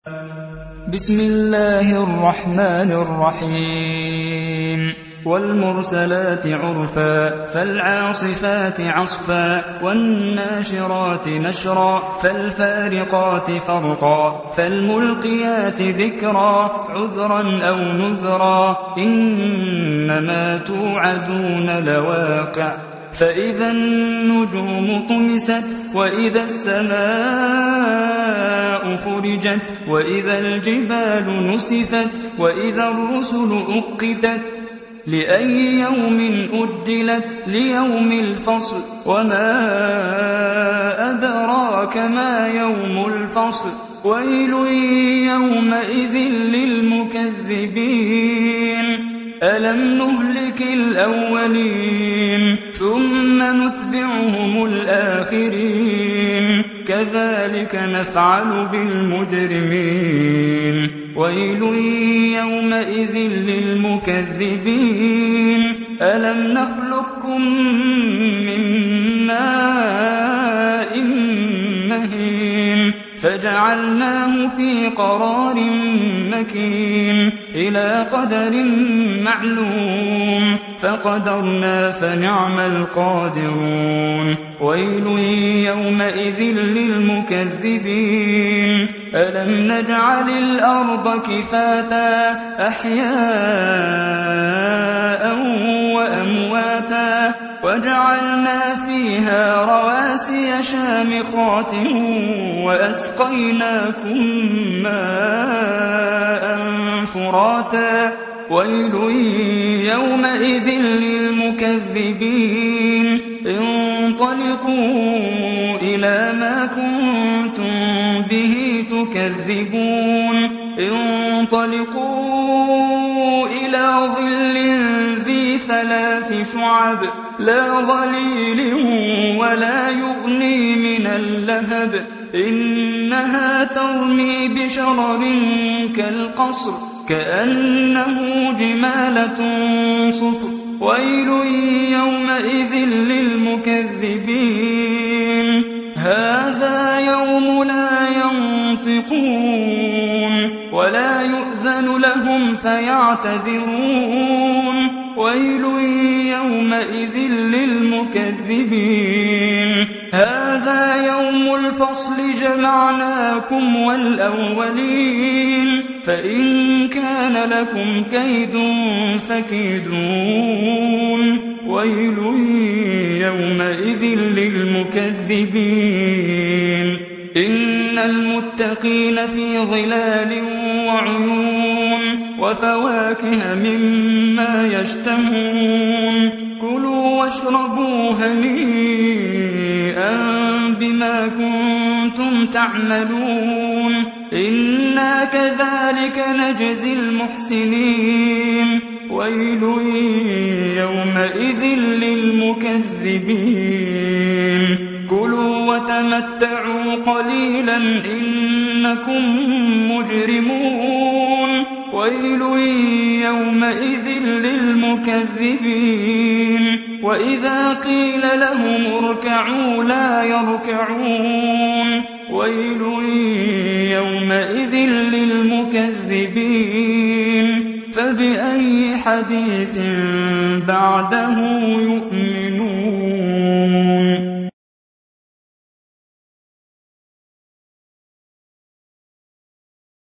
بسم الله الرحمن الرحيم والمرسلات عرفا فالعاصفات عصفا والناشرات نشرا فالفارقات فرقا فالملقيات ذكرا عذرا أو نذرا إنما توعدون لواقع فإذا النجوم طمست وإذا السماء فرجت وإذا الجبال نسفت وإذا الرسل أقتت لأي يوم أجلت ليوم الفصل وما أدراك ما يوم الفصل ويل يومئذ للمكذبين ألم نهلك الأولين ثم نتبعهم الآخرين كذلك نفعل بالمجرمين ويل يومئذ للمكذبين ألم نخلقكم من ماء مهين فجعلناه في قرار مكين إلى قدر معلوم فقدرنا فنعم القادرون ويل يومئذ للمكذبين ألم نجعل الأرض كفاتا أحياء وأمواتا وجعلنا فيها رواسي شامخات وأسقيناكم ماء فراتا ويل يومئذ للمكذبين انطلقوا إلى ما كنتم به تكذبون انطلقوا إلى ظل ذي 3 شعب لا ظليل ولا يغني من اللهب إنها ترمي بشرر كالقصر كأنه جمالة صفر ويل يومئذ للمكذبين هذا يوم لا ينطقون ولا يؤذن لهم فيعتذرون ويل يومئذ للمكذبين هذا يوم الفصل جمعناكم والأولين فإن كان لكم كيد فكيدون ويل يومئذ للمكذبين إن المتقين في ظلال وعيون وفواكه مما يشتهون كلوا واشربوا هنيئا بما كنتم تعملون إنا كذلك نجزي المحسنين ويل يومئذ للمكذبين كلوا وتمتعوا قليلا إنكم مجرمون ويل يومئذ للمكذبين وإذا قيل لهم اركعوا لا يركعون ويل يومئذ للمكذبين فبأي حديث بعده يؤمنون